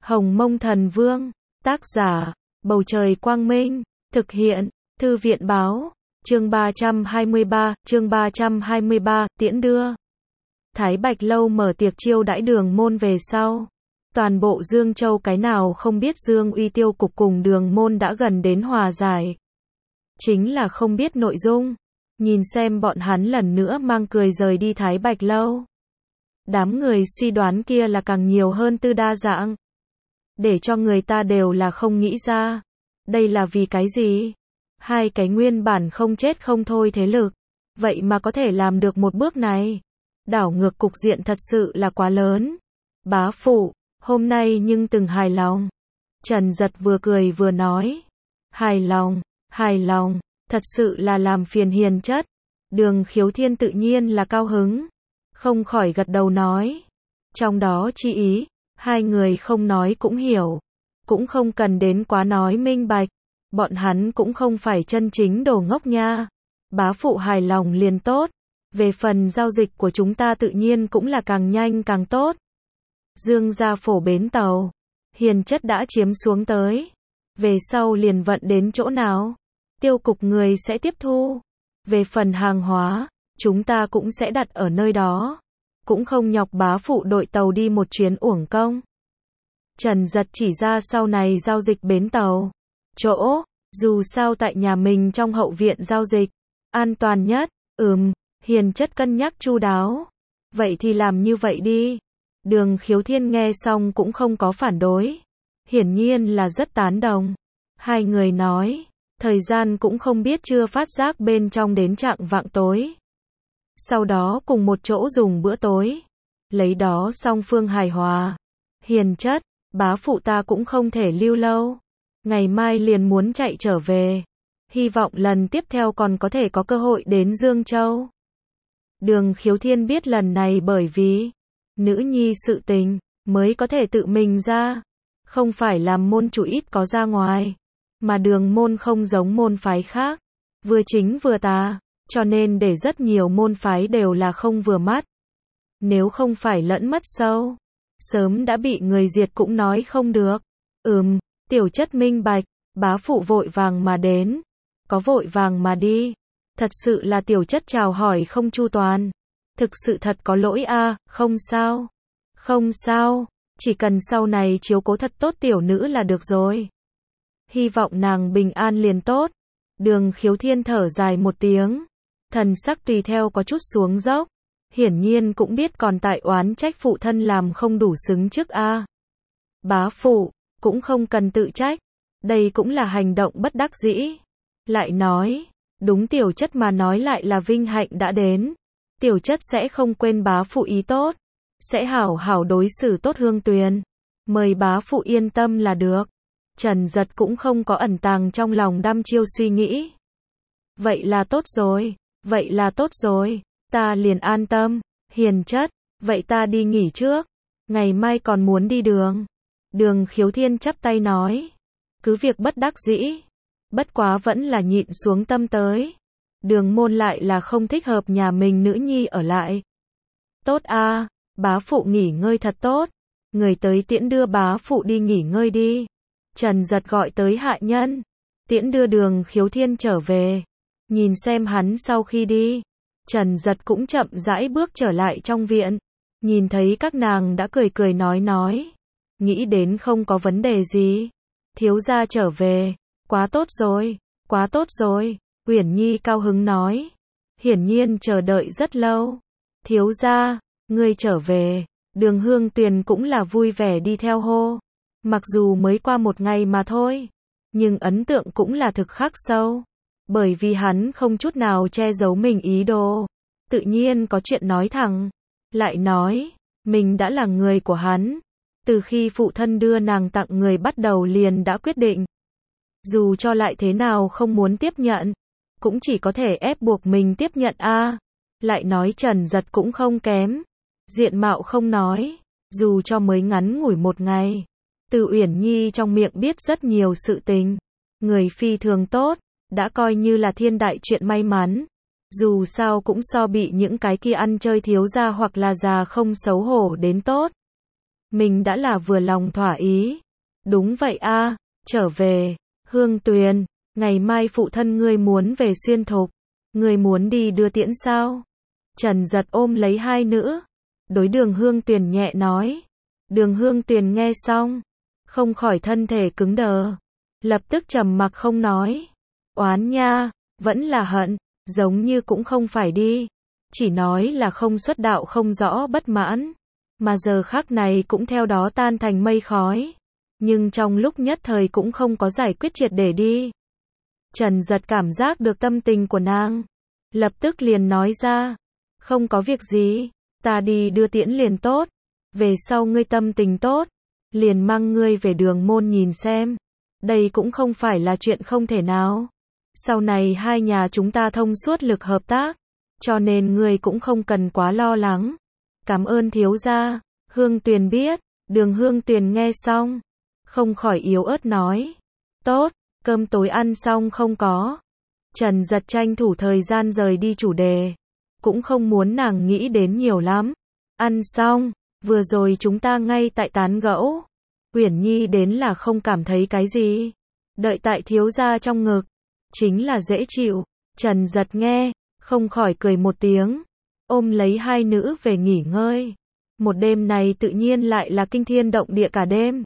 Hồng Mông Thần Vương, tác giả, Bầu Trời Quang Minh, thực hiện, Thư viện Báo, chương 323, tiễn đưa. Thái Bạch Lâu mở tiệc chiêu đãi Đường Môn về sau. Toàn bộ Dương Châu cái nào không biết Dương Uy Tiêu Cục cùng Đường Môn đã gần đến hòa giải. Chính là không biết nội dung. Nhìn xem bọn hắn lần nữa mang cười rời đi Thái Bạch Lâu. Đám người suy đoán kia là càng nhiều hơn tư đa dạng. Để cho người ta đều là không nghĩ ra. Đây là vì cái gì? Hai cái nguyên bản không chết không thôi thế lực. Vậy mà có thể làm được một bước này. Đảo ngược cục diện thật sự là quá lớn. Bá phụ, hôm nay nhưng từng hài lòng. Trần Giật vừa cười vừa nói. Hài lòng, thật sự là làm phiền Hiền chất. Đường Khiếu Thiên tự nhiên là cao hứng. Không khỏi gật đầu nói. Trong đó chi ý, hai người không nói cũng hiểu. Cũng không cần đến quá nói minh bạch. Bọn hắn cũng không phải chân chính đồ ngốc nha. Bá phụ hài lòng liền tốt. Về phần giao dịch của chúng ta tự nhiên cũng là càng nhanh càng tốt. Dương gia phổ bến tàu. Hiền chất đã chiếm xuống tới. Về sau liền vận đến chỗ nào? Tiêu cục người sẽ tiếp thu. Về phần hàng hóa, chúng ta cũng sẽ đặt ở nơi đó. Cũng không nhọc bá phụ đội tàu đi một chuyến uổng công. Trần Giật chỉ ra sau này giao dịch bến tàu. Chỗ, dù sao tại nhà mình trong hậu viện giao dịch. An toàn nhất, Hiền chất cân nhắc chu đáo. Vậy thì làm như vậy đi. Đường Khiếu Thiên nghe xong cũng không có phản đối. Hiển nhiên là rất tán đồng. Hai người nói, thời gian cũng không biết chưa phát giác bên trong đến trạng vạng tối. Sau đó cùng một chỗ dùng bữa tối. Lấy đó song phương hài hòa. Hiền chất, bá phụ ta cũng không thể lưu lâu. Ngày mai liền muốn chạy trở về. Hy vọng lần tiếp theo còn có thể có cơ hội đến Dương Châu. Đường Khiếu Thiên biết lần này bởi vì nữ nhi sự tình mới có thể tự mình ra. Không phải làm môn chủ ít có ra ngoài. Mà Đường môn không giống môn phái khác. Vừa chính vừa tà. Cho nên để rất nhiều môn phái đều là không vừa mắt. Nếu không phải lẫn mất sâu. Sớm đã bị người diệt cũng nói không được. Tiểu chất minh bạch. Bá phụ vội vàng mà đến. Có vội vàng mà đi. Thật sự là tiểu chất chào hỏi không chu toàn. Thực sự thật có lỗi a, không sao. Không sao. Chỉ cần sau này chiếu cố thật tốt tiểu nữ là được rồi. Hy vọng nàng bình an liền tốt. Đường Khiếu Thiên thở dài một tiếng. Thần sắc tùy theo có chút xuống dốc. Hiển nhiên cũng biết còn tại oán trách phụ thân làm không đủ xứng trước a. Bá phụ, cũng không cần tự trách. Đây cũng là hành động bất đắc dĩ. Lại nói, đúng tiểu chất mà nói lại là vinh hạnh đã đến. Tiểu chất sẽ không quên bá phụ ý tốt. Sẽ hảo hảo đối xử tốt Hương Tuyền. Mời bá phụ yên tâm là được. Trần Giật cũng không có ẩn tàng trong lòng đăm chiêu suy nghĩ. Vậy là tốt rồi. Ta liền an tâm. Hiền chất, vậy ta đi nghỉ trước. Ngày mai còn muốn đi đường. Đường Khiếu Thiên chắp tay nói. Cứ việc bất đắc dĩ. Bất quá vẫn là nhịn xuống tâm tới. Đường môn lại là không thích hợp nhà mình nữ nhi ở lại. Tốt a, bá phụ nghỉ ngơi thật tốt. Người tới tiễn đưa bá phụ đi nghỉ ngơi đi. Trần Giật gọi tới hạ nhân. Tiễn đưa Đường Khiếu Thiên trở về. Nhìn xem hắn sau khi đi. Trần Giật cũng chậm rãi bước trở lại trong viện. Nhìn thấy các nàng đã cười cười nói. Nghĩ đến không có vấn đề gì. Thiếu gia trở về. Quá tốt rồi. Uyển Nhi cao hứng nói. Hiển nhiên chờ đợi rất lâu. Thiếu gia, ngươi trở về. Đường Hương Tuyền cũng là vui vẻ đi theo hô. Mặc dù mới qua một ngày mà thôi. Nhưng ấn tượng cũng là thực khắc sâu. Bởi vì hắn không chút nào che giấu mình ý đồ. Tự nhiên có chuyện nói thẳng. Lại nói, mình đã là người của hắn. Từ khi phụ thân đưa nàng tặng người bắt đầu liền đã quyết định. Dù cho lại thế nào không muốn tiếp nhận. Cũng chỉ có thể ép buộc mình tiếp nhận a. Lại nói Trần Giật cũng không kém. Diện mạo không nói. Dù cho mới ngắn ngủi một ngày. Từ Uyển Nhi trong miệng biết rất nhiều sự tình. Người phi thường tốt. Đã coi như là thiên đại chuyện may mắn. Dù sao cũng so bị những cái kia ăn chơi thiếu gia hoặc là già không xấu hổ đến tốt. mình đã là vừa lòng thỏa ý. Đúng vậy a, trở về, Hương Tuyền, ngày mai phụ thân ngươi muốn về Xuyên Thục, ngươi muốn đi đưa tiễn sao? Trần Giật ôm lấy hai nữ, đối Đường Hương Tuyền nhẹ nói. Đường Hương Tuyền nghe xong, không khỏi thân thể cứng đờ, lập tức trầm mặc không nói. Oán nha, vẫn là hận, giống như cũng không phải đi, chỉ nói là không xuất đạo không rõ bất mãn, mà giờ khắc này cũng theo đó tan thành mây khói, nhưng trong lúc nhất thời cũng không có giải quyết triệt để đi. Trần Giật cảm giác được tâm tình của nàng, lập tức liền nói ra, không có việc gì, ta đi đưa tiễn liền tốt, về sau ngươi tâm tình tốt, liền mang ngươi về Đường Môn nhìn xem, đây cũng không phải là chuyện không thể nào. Sau này hai nhà chúng ta thông suốt lực hợp tác, cho nên ngươi cũng không cần quá lo lắng. Cảm ơn thiếu gia. Hương Tuyền biết. Đường Hương Tuyền nghe xong, không khỏi yếu ớt nói. Tốt, cơm tối ăn xong không có? Trần Giật tranh thủ thời gian rời đi chủ đề, cũng không muốn nàng nghĩ đến nhiều lắm. Ăn xong, vừa rồi chúng ta ngay tại tán gẫu. Uyển Nhi đến là không cảm thấy cái gì. Đợi tại thiếu gia trong ngực, chính là dễ chịu. Trần Giật nghe, không khỏi cười một tiếng, ôm lấy hai nữ về nghỉ ngơi. Một đêm này tự nhiên lại là kinh thiên động địa cả đêm.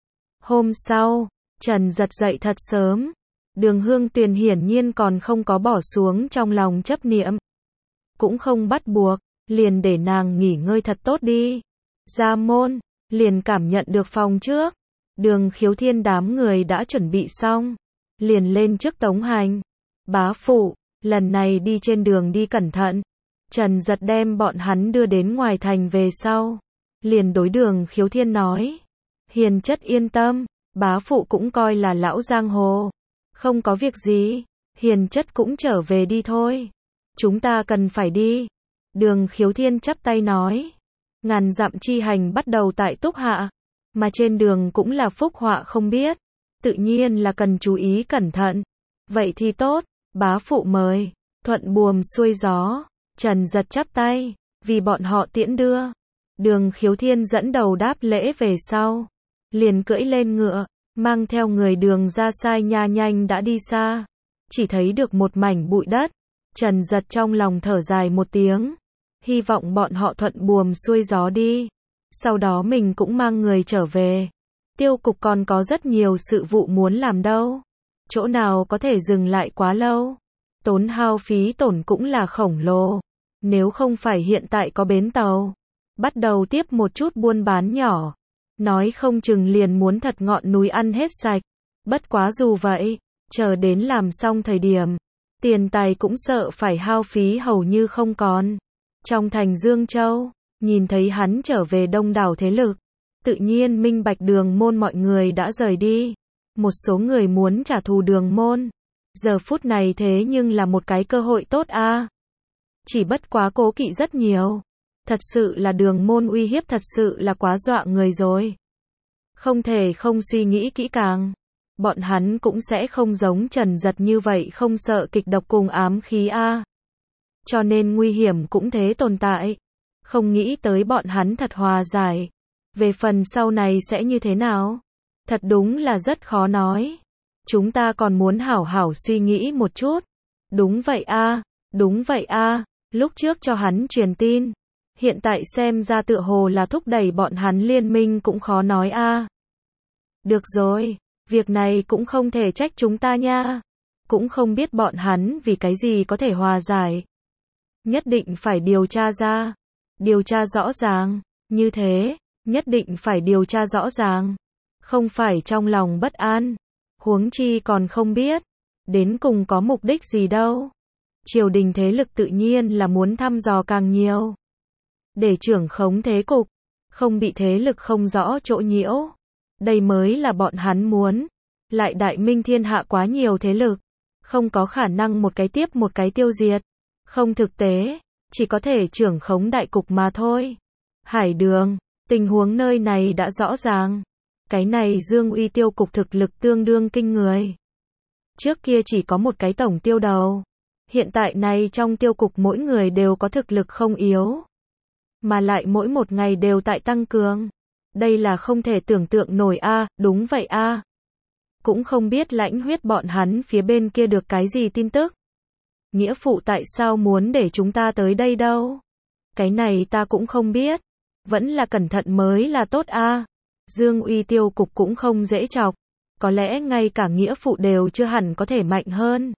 Hôm sau, Trần Giật dậy thật sớm. Đường Hương Tuyền hiển nhiên còn không có bỏ xuống trong lòng chấp niệm. Cũng không bắt buộc, liền để nàng nghỉ ngơi thật tốt đi. Ra môn, liền cảm nhận được phòng trước. Đường Khiếu Thiên đám người đã chuẩn bị xong, liền lên trước tống hành. Bá phụ, lần này đi trên đường đi cẩn thận. Trần Giật đem bọn hắn đưa đến ngoài thành về sau, liền đối Đường Khiếu Thiên nói. Hiền chất yên tâm, bá phụ cũng coi là lão giang hồ. Không có việc gì, hiền chất cũng trở về đi thôi. Chúng ta cần phải đi. Đường Khiếu Thiên chắp tay nói. Ngàn dặm chi hành bắt đầu tại Túc Hạ, mà trên đường cũng là phúc họa không biết, tự nhiên là cần chú ý cẩn thận. Vậy thì tốt, bá phụ mời. Thuận buồm xuôi gió, Trần Giật chắp tay, vì bọn họ tiễn đưa. Đường Khiếu Thiên dẫn đầu đáp lễ về sau, liền cưỡi lên ngựa, mang theo người Đường ra sai nha nhanh đã đi xa. Chỉ thấy được một mảnh bụi đất, Trần Giật trong lòng thở dài một tiếng, hy vọng bọn họ thuận buồm xuôi gió đi. Sau đó mình cũng mang người trở về. Tiêu cục còn có rất nhiều sự vụ muốn làm đâu. Chỗ nào có thể dừng lại quá lâu. Tốn hao phí tổn cũng là khổng lồ. Nếu không phải hiện tại có bến tàu, bắt đầu tiếp một chút buôn bán nhỏ, nói không chừng liền muốn thật ngọn núi ăn hết sạch. Bất quá dù vậy, chờ đến làm xong thời điểm, tiền tài cũng sợ phải hao phí hầu như không còn. Trong thành Dương Châu, nhìn thấy hắn trở về đông đảo thế lực, tự nhiên minh bạch Đường Môn mọi người đã rời đi. Một số người muốn trả thù Đường Môn. Giờ phút này thế nhưng là một cái cơ hội tốt a. Chỉ bất quá cố kỵ rất nhiều. Thật sự là Đường Môn uy hiếp thật sự là quá dọa người rồi. Không thể không suy nghĩ kỹ càng. Bọn hắn cũng sẽ không giống Trần Giật như vậy không sợ kịch độc cùng ám khí a. Cho nên nguy hiểm cũng thế tồn tại. Không nghĩ tới bọn hắn thật hòa giải. Về phần sau này sẽ như thế nào? Thật đúng là rất khó nói. Chúng ta còn muốn hảo hảo suy nghĩ một chút. Đúng vậy a, đúng vậy a. Lúc trước cho hắn truyền tin, hiện tại xem ra tựa hồ là thúc đẩy bọn hắn liên minh cũng khó nói a. Được rồi, việc này cũng không thể trách chúng ta nha. Cũng không biết bọn hắn vì cái gì có thể hòa giải. Nhất định phải điều tra ra. Điều tra rõ ràng. Như thế, nhất định phải điều tra rõ ràng. Không phải trong lòng bất an. Huống chi còn không biết. Đến cùng có mục đích gì đâu. Triều đình thế lực tự nhiên là muốn thăm dò càng nhiều. Để trưởng khống thế cục. Không bị thế lực không rõ chỗ nhiễu. Đây mới là bọn hắn muốn. Lại đại minh thiên hạ quá nhiều thế lực. Không có khả năng một cái tiếp một cái tiêu diệt. Không thực tế. Chỉ có thể trưởng khống đại cục mà thôi. Hải Đường, tình huống nơi này đã rõ ràng. Cái này Dương Uy tiêu cục thực lực tương đương kinh người. Trước kia chỉ có một cái tổng tiêu đầu. Hiện tại này trong tiêu cục mỗi người đều có thực lực không yếu. Mà lại mỗi một ngày đều tại tăng cường. Đây là không thể tưởng tượng nổi a, đúng vậy a. Cũng không biết lãnh huyết bọn hắn phía bên kia được cái gì tin tức. Nghĩa phụ tại sao muốn để chúng ta tới đây đâu? Cái này ta cũng không biết. Vẫn là cẩn thận mới là tốt a. Dương Uy tiêu cục cũng không dễ chọc. Có lẽ ngay cả nghĩa phụ đều chưa hẳn có thể mạnh hơn.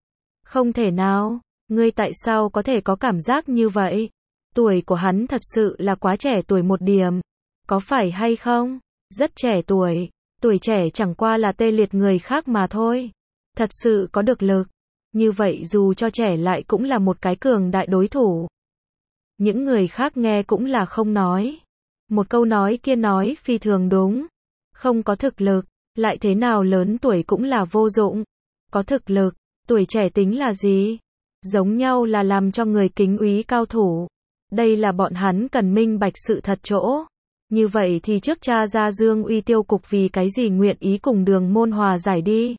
Không thể nào, ngươi tại sao có thể có cảm giác như vậy? Tuổi của hắn thật sự là quá trẻ tuổi một điểm. Có phải hay không? Rất trẻ tuổi. Tuổi trẻ chẳng qua là tê liệt người khác mà thôi. Thật sự có được lực. Như vậy dù cho trẻ lại cũng là một cái cường đại đối thủ. Những người khác nghe cũng là không nói. Một câu nói kia nói phi thường đúng. Không có thực lực, lại thế nào lớn tuổi cũng là vô dụng. Có thực lực, tuổi trẻ tính là gì? Giống nhau là làm cho người kính úy cao thủ. Đây là bọn hắn cần minh bạch sự thật chỗ. Như vậy thì trước cha ra Dương Uy tiêu cục vì cái gì nguyện ý cùng Đường Môn hòa giải đi.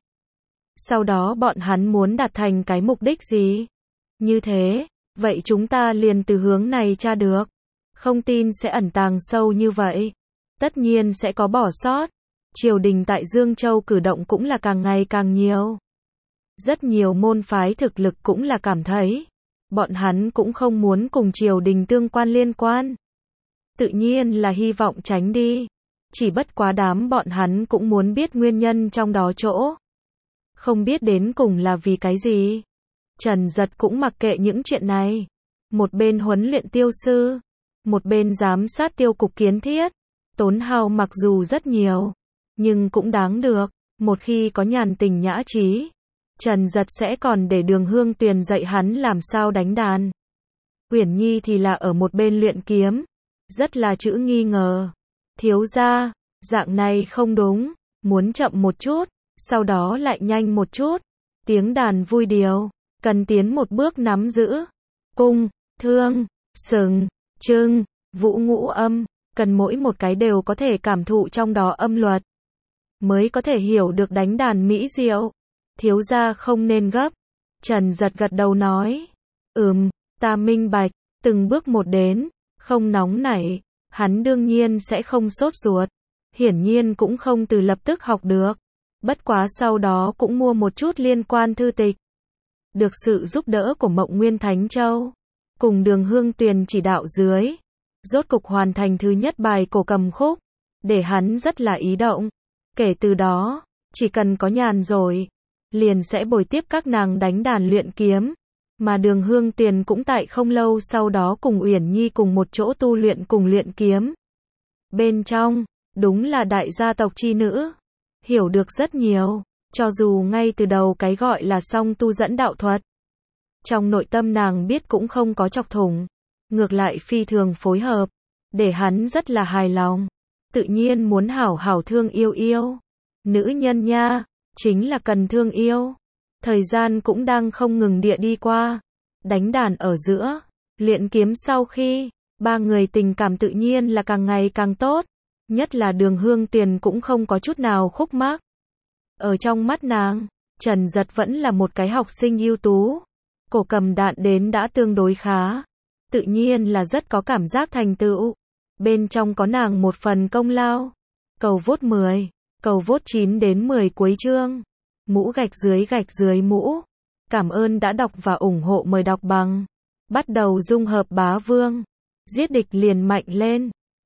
Sau đó bọn hắn muốn đạt thành cái mục đích gì? Như thế, vậy chúng ta liền từ hướng này tra được. Không tin sẽ ẩn tàng sâu như vậy. Tất nhiên sẽ có bỏ sót. Triều đình tại Dương Châu cử động cũng là càng ngày càng nhiều. Rất nhiều môn phái thực lực cũng là cảm thấy. Bọn hắn cũng không muốn cùng triều đình tương quan liên quan. Tự nhiên là hy vọng tránh đi. Chỉ bất quá đám bọn hắn cũng muốn biết nguyên nhân trong đó chỗ. Không biết đến cùng là vì cái gì. Trần Giật cũng mặc kệ những chuyện này. Một bên huấn luyện tiêu sư. Một bên giám sát tiêu cục kiến thiết. Tốn hao mặc dù rất nhiều. Nhưng cũng đáng được. Một khi có nhàn tình nhã trí. Trần Giật sẽ còn để Đường Hương Tuyền dạy hắn làm sao đánh đàn. Uyển Nhi thì là ở một bên luyện kiếm. Rất là chữ nghi ngờ. Thiếu gia, dạng này không đúng. Muốn chậm một chút. Sau đó lại nhanh một chút. Tiếng đàn vui điều. Cần tiến một bước nắm giữ. Cung, thương, sừng, trưng, vũ ngũ âm. Cần mỗi một cái đều có thể cảm thụ trong đó âm luật. Mới có thể hiểu được đánh đàn mỹ diệu. Thiếu gia không nên gấp. Trần Giật gật đầu nói. Ta minh bạch. Từng bước một đến. Không nóng nảy. Hắn đương nhiên sẽ không sốt ruột. Hiển nhiên cũng không từ lập tức học được. Bất quá sau đó cũng mua một chút liên quan thư tịch. Được sự giúp đỡ của Mộng Nguyên Thánh Châu. Cùng Đường Hương Tuyền chỉ đạo dưới. Rốt cục hoàn thành thứ nhất bài cổ cầm khúc. Để hắn rất là ý động. Kể từ đó, chỉ cần có nhàn rồi. Liền sẽ bồi tiếp các nàng đánh đàn luyện kiếm. Mà Đường Hương Tuyền cũng tại không lâu sau đó cùng Uyển Nhi cùng một chỗ tu luyện cùng luyện kiếm. Bên trong, đúng là đại gia tộc chi nữ. Hiểu được rất nhiều. Cho dù ngay từ đầu cái gọi là song tu dẫn đạo thuật. Trong nội tâm nàng biết cũng không có chọc thủng. Ngược lại phi thường phối hợp. Để hắn rất là hài lòng. Tự nhiên muốn hảo hảo thương yêu yêu. Nữ nhân nha, chính là cần thương yêu. Thời gian cũng đang không ngừng địa đi qua. Đánh đàn ở giữa. Luyện kiếm sau khi. Ba người tình cảm tự nhiên là càng ngày càng tốt. Nhất là Đường Hương Tuyền cũng không có chút nào khúc mắc. Ở trong mắt nàng, Trần Giật vẫn là một cái học sinh ưu tú. Cổ cầm đạn đến đã tương đối khá. Tự nhiên là rất có cảm giác thành tựu. Bên trong có nàng một phần công lao. Cầu vote 10, cầu vote 9 đến 10 cuối chương. Mũ gạch dưới mũ. Cảm ơn đã đọc và ủng hộ, mời đọc bằng. Bắt đầu dung hợp bá vương. Giết địch liền mạnh lên.